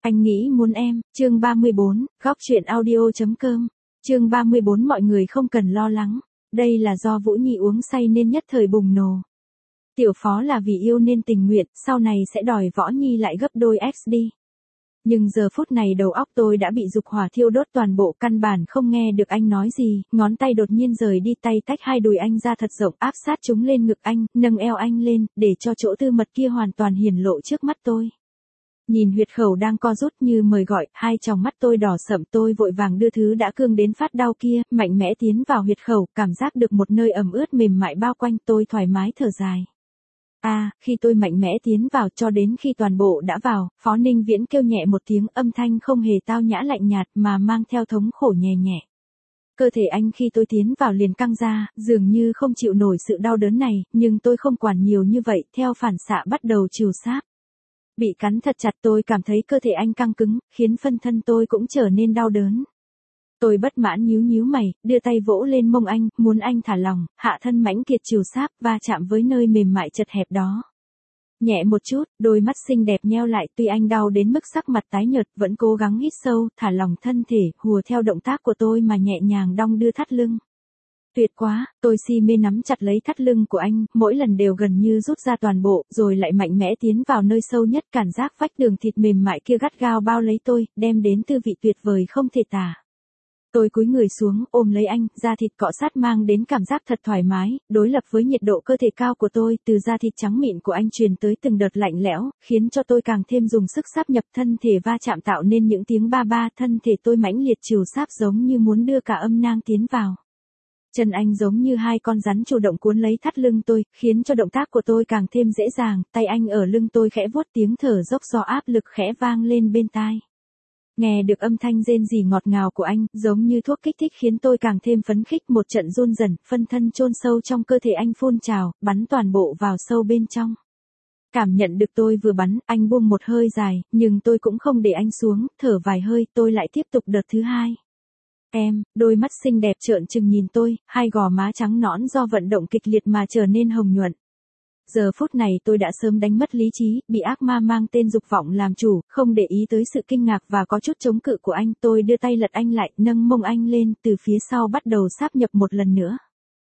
Anh nghĩ muốn em, chương 34, góc truyện audio.com. Chương 34 mọi người không cần lo lắng. Đây là do Vũ Nhi uống say nên nhất thời bùng nổ. Tiểu Phó là vì yêu nên tình nguyện, sau này sẽ đòi Võ Nhi lại gấp đôi XD. Nhưng giờ phút này đầu óc tôi đã bị dục hỏa thiêu đốt toàn bộ, căn bản không nghe được anh nói gì, ngón tay đột nhiên rời đi, tay tách hai đùi anh ra thật rộng, áp sát chúng lên ngực anh, nâng eo anh lên, để cho chỗ tư mật kia hoàn toàn hiển lộ trước mắt tôi. Nhìn huyệt khẩu đang co rút như mời gọi, hai tròng mắt tôi đỏ sậm, tôi vội vàng đưa thứ đã cương đến phát đau kia, mạnh mẽ tiến vào huyệt khẩu, cảm giác được một nơi ẩm ướt mềm mại bao quanh, tôi thoải mái thở dài. Khi tôi mạnh mẽ tiến vào cho đến khi toàn bộ đã vào, Phó Ninh Viễn kêu nhẹ một tiếng, âm thanh không hề tao nhã lạnh nhạt mà mang theo thống khổ nhẹ nhẹ. Cơ thể anh khi tôi tiến vào liền căng ra, dường như không chịu nổi sự đau đớn này, nhưng tôi không quản nhiều như vậy, theo phản xạ bắt đầu trìu sáp. Bị cắn thật chặt, tôi cảm thấy cơ thể anh căng cứng, khiến phân thân tôi cũng trở nên đau đớn. Tôi bất mãn nhíu mày, đưa tay vỗ lên mông anh, muốn anh thả lòng, hạ thân mãnh kiệt trìu sáp và chạm với nơi mềm mại chật hẹp đó. Nhẹ một chút, đôi mắt xinh đẹp nheo lại, tuy anh đau đến mức sắc mặt tái nhợt, vẫn cố gắng hít sâu, thả lỏng thân thể, hùa theo động tác của tôi mà nhẹ nhàng đong đưa thắt lưng. Tuyệt quá, tôi si mê nắm chặt lấy thắt lưng của anh, mỗi lần đều gần như rút ra toàn bộ, rồi lại mạnh mẽ tiến vào nơi sâu nhất, cảm giác vách tường thịt mềm mại kia gắt gao bao lấy tôi, đem đến tư vị tuyệt vời không thể tả. Tôi cúi người xuống, ôm lấy anh, da thịt cọ sát mang đến cảm giác thật thoải mái, đối lập với nhiệt độ cơ thể cao của tôi, từ da thịt trắng mịn của anh truyền tới từng đợt lạnh lẽo, khiến cho tôi càng thêm dùng sức sáp nhập, thân thể va chạm tạo nên những tiếng ba ba, thân thể tôi mãnh liệt trìu sáp giống như muốn đưa cả âm nang tiến vào. Chân anh giống như hai con rắn chủ động cuốn lấy thắt lưng tôi, khiến cho động tác của tôi càng thêm dễ dàng, tay anh ở lưng tôi khẽ vuốt, tiếng thở dốc do áp lực khẽ vang lên bên tai. Nghe được âm thanh rên rỉ ngọt ngào của anh, giống như thuốc kích thích khiến tôi càng thêm phấn khích, một trận run rẩy, phân thân chôn sâu trong cơ thể anh phun trào, bắn toàn bộ vào sâu bên trong. Cảm nhận được tôi vừa bắn, anh buông một hơi dài, nhưng tôi cũng không để anh xuống, thở vài hơi, tôi lại tiếp tục đợt thứ hai. Đôi mắt xinh đẹp trợn trừng nhìn tôi, hai gò má trắng nõn do vận động kịch liệt mà trở nên hồng nhuận. Giờ phút này tôi đã sớm đánh mất lý trí, bị ác ma mang tên dục vọng làm chủ, không để ý tới sự kinh ngạc và có chút chống cự của anh, tôi đưa tay lật anh lại, nâng mông anh lên, từ phía sau bắt đầu sáp nhập một lần nữa.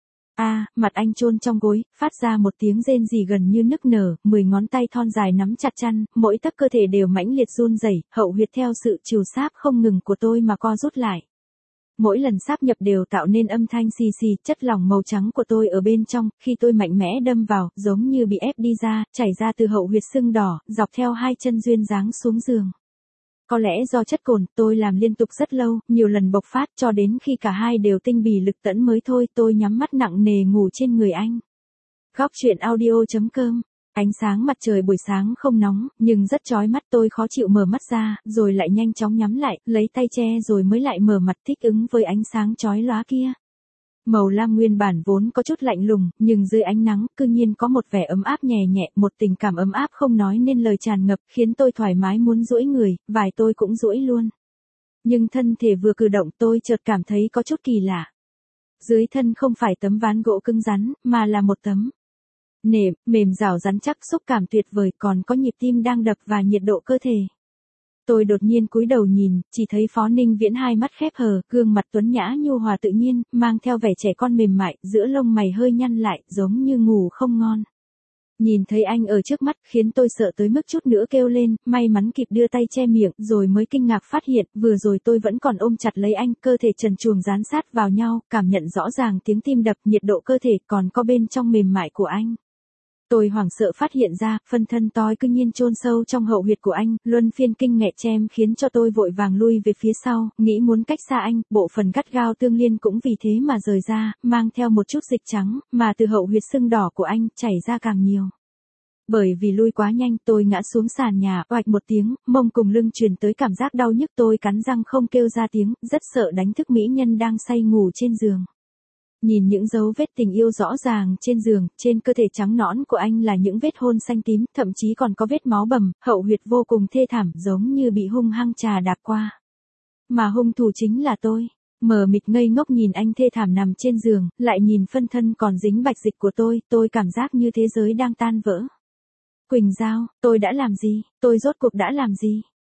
Mặt anh chôn trong gối, phát ra một tiếng rên rỉ gần như nức nở, 10 ngón tay thon dài nắm chặt chăn, mỗi tấc cơ thể đều mãnh liệt run rẩy, hậu huyệt theo sự trìu sáp không ngừng của tôi mà co rút lại. Mỗi lần sáp nhập đều tạo nên âm thanh xì xì, chất lỏng màu trắng của tôi ở bên trong, khi tôi mạnh mẽ đâm vào, giống như bị ép đi ra, chảy ra từ hậu huyệt sưng đỏ, dọc theo hai chân duyên dáng xuống giường. Có lẽ do chất cồn, tôi làm liên tục rất lâu, nhiều lần bộc phát, cho đến khi cả hai đều tinh bì lực tẫn mới thôi, tôi nhắm mắt nặng nề ngủ trên người anh. Góc truyện audio.com. Ánh sáng mặt trời buổi sáng không nóng, nhưng rất chói mắt, tôi khó chịu mở mắt ra, rồi lại nhanh chóng nhắm lại, lấy tay che rồi mới lại mở mặt thích ứng với ánh sáng chói lóa kia. Màu lam nguyên bản vốn có chút lạnh lùng, nhưng dưới ánh nắng, cư nhiên có một vẻ ấm áp nhẹ nhẹ, một tình cảm ấm áp không nói nên lời tràn ngập, khiến tôi thoải mái muốn duỗi người, vài tôi cũng duỗi luôn. Nhưng thân thể vừa cử động tôi chợt cảm thấy có chút kỳ lạ. Dưới thân không phải tấm ván gỗ cứng rắn, mà là một tấm nệm, mềm dẻo rắn chắc, xúc cảm tuyệt vời, còn có nhịp tim đang đập và nhiệt độ cơ thể. Tôi đột nhiên cúi đầu nhìn, chỉ thấy Phó Ninh Viễn hai mắt khép hờ, gương mặt tuấn nhã nhu hòa tự nhiên, mang theo vẻ trẻ con mềm mại, giữa lông mày hơi nhăn lại, giống như ngủ không ngon. Nhìn thấy anh ở trước mắt, khiến tôi sợ tới mức chút nữa kêu lên, may mắn kịp đưa tay che miệng, rồi mới kinh ngạc phát hiện, vừa rồi tôi vẫn còn ôm chặt lấy anh, cơ thể trần truồng dán sát vào nhau, cảm nhận rõ ràng tiếng tim đập, nhiệt độ cơ thể, còn có bên trong mềm mại của anh. Tôi hoảng sợ phát hiện ra, phân thân tôi cư nhiên chôn sâu trong hậu huyệt của anh, luân phiên kinh nghẹt chem khiến cho tôi vội vàng lui về phía sau, nghĩ muốn cách xa anh, bộ phận gắt gao tương liên cũng vì thế mà rời ra, mang theo một chút dịch trắng, mà từ hậu huyệt sưng đỏ của anh, chảy ra càng nhiều. Bởi vì lui quá nhanh, tôi ngã xuống sàn nhà, oạch một tiếng, mông cùng lưng truyền tới cảm giác đau nhức, tôi cắn răng không kêu ra tiếng, rất sợ đánh thức mỹ nhân đang say ngủ trên giường. Nhìn những dấu vết tình yêu rõ ràng trên giường, trên cơ thể trắng nõn của anh là những vết hôn xanh tím, thậm chí còn có vết máu bầm, hậu huyệt vô cùng thê thảm, giống như bị hung hăng trà đạp qua. Mà hung thủ chính là tôi. Mờ mịt ngây ngốc nhìn anh thê thảm nằm trên giường, lại nhìn phân thân còn dính bạch dịch của tôi cảm giác như thế giới đang tan vỡ. Quỳnh Giao, tôi đã làm gì? Tôi rốt cuộc đã làm gì?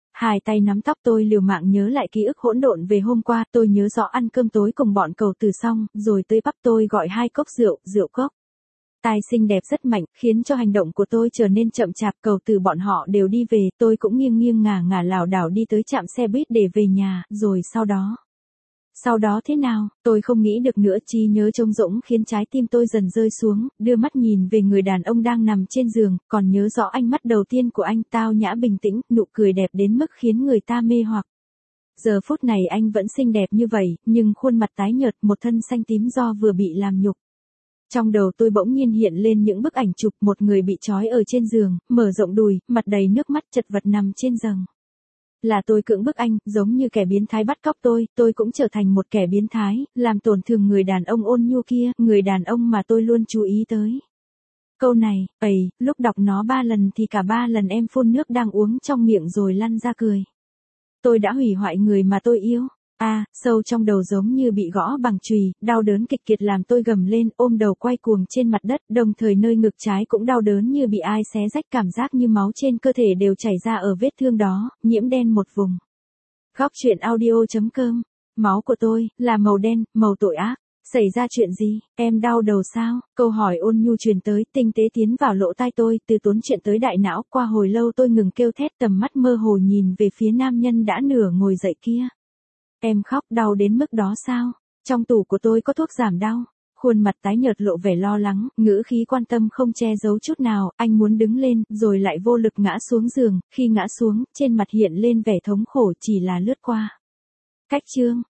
Hai tay nắm tóc tôi liều mạng nhớ lại ký ức hỗn độn về hôm qua, tôi nhớ rõ ăn cơm tối cùng bọn cầu từ xong, rồi tới bắp tôi gọi 2 cốc rượu, rượu cốc. Tai xinh đẹp rất mạnh, khiến cho hành động của tôi trở nên chậm chạp, cầu từ bọn họ đều đi về, tôi cũng nghiêng nghiêng ngả ngả lảo đảo đi tới trạm xe buýt để về nhà, rồi sau đó. Sau đó thế nào, tôi không nghĩ được nữa, trí nhớ trống rỗng khiến trái tim tôi dần rơi xuống, đưa mắt nhìn về người đàn ông đang nằm trên giường, còn nhớ rõ ánh mắt đầu tiên của anh, tao nhã bình tĩnh, nụ cười đẹp đến mức khiến người ta mê hoặc. Giờ phút này anh vẫn xinh đẹp như vậy, nhưng khuôn mặt tái nhợt, một thân xanh tím do vừa bị làm nhục. Trong đầu tôi bỗng nhiên hiện lên những bức ảnh chụp một người bị trói ở trên giường, mở rộng đùi, mặt đầy nước mắt chật vật nằm trên giường. Là tôi cưỡng bức anh, giống như kẻ biến thái bắt cóc tôi cũng trở thành một kẻ biến thái, làm tổn thương người đàn ông ôn nhu kia, người đàn ông mà tôi luôn chú ý tới. Câu này, lúc đọc nó 3 lần thì cả 3 lần em phun nước đang uống trong miệng rồi lăn ra cười. Tôi đã hủy hoại người mà tôi yêu. Sâu trong đầu giống như bị gõ bằng chùy, đau đớn kịch liệt làm tôi gầm lên, ôm đầu quay cuồng trên mặt đất, đồng thời nơi ngực trái cũng đau đớn như bị ai xé rách, cảm giác như máu trên cơ thể đều chảy ra ở vết thương đó, nhiễm đen một vùng. Góc truyện audio.com. Máu của tôi là màu đen, màu tội ác. Xảy ra chuyện gì, em đau đầu sao? Câu hỏi ôn nhu truyền tới, tinh tế tiến vào lỗ tai tôi, từ tốn chuyện tới đại não, qua hồi lâu tôi ngừng kêu thét, tầm mắt mơ hồ nhìn về phía nam nhân đã nửa ngồi dậy kia. Em khóc đau đến mức đó sao? Trong tủ của tôi có thuốc giảm đau. Khuôn mặt tái nhợt lộ vẻ lo lắng, ngữ khí quan tâm không che giấu chút nào, anh muốn đứng lên, rồi lại vô lực ngã xuống giường, khi ngã xuống, trên mặt hiện lên vẻ thống khổ, chỉ là lướt qua. Cách chương.